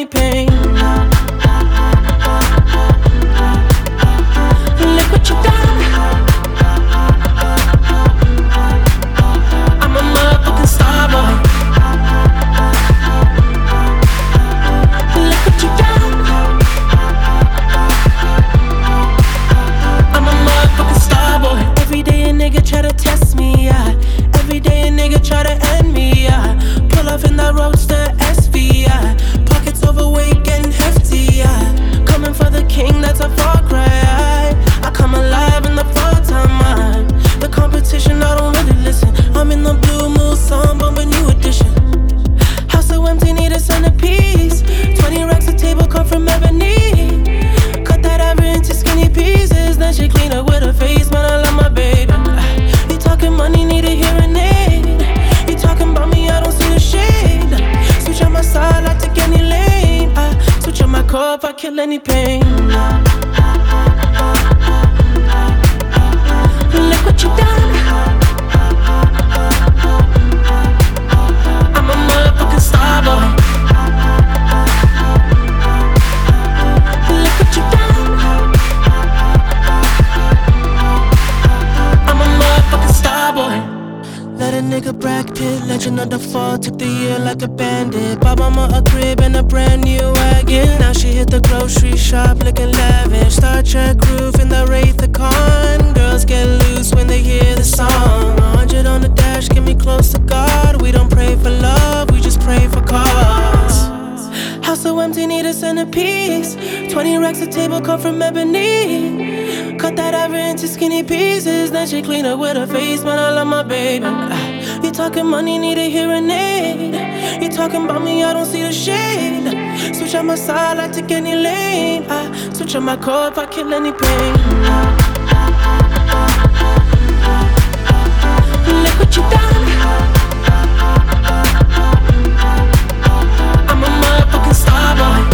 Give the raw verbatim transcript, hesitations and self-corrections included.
any pain. Look what you done. I'm a motherfucking star boy. Look what you done. I'm a motherfucking star boy. Every day a nigga try to test me, yeah. Every day a nigga try to end me, yeah. Pull off in that roadster S V, yeah. Pockets overweight, getting hefty, yeah. Coming for the king, that's a far cry. I come alive in the fall time, man. The competition, I don't really listen. I'm in the blue mood, song, bumping new edition. House so empty, need a centerpiece. Twenty racks a table, come from ebony. Cut that ever into skinny pieces. Then she clean up with her face, man, I love my baby. You talking money, need a hearing aid. You talking about me, I don't see the shade. Switch on my side, I take any lane. I switch on my core if I kill any pain. Look what you done. I'm a motherfucking star boy. Look what you done. I'm a motherfucking star boy. Let a nigga Brad Pitt, legend of the fall, took the year like a bandit. Bought mama a crib and a brand new wagon. Now she hit the grocery shop looking lavish. Star Trek roof in the Wraith the Con. Girls get loose when they hear the song. A hundred on the dash, get me close to God. We don't pray for love, we just pray for cause. House so empty, need a centerpiece. Twenty racks a table, come from ebony. Cut that ever into skinny pieces. Then she clean up with her face, man, I love my baby. You talking money, need a hearing aid. You talking about me, I don't see the shade. Switch on my side, I take any lane. I switch on my core if I kill any pain. Look what you done. I'm a motherfucking star boy.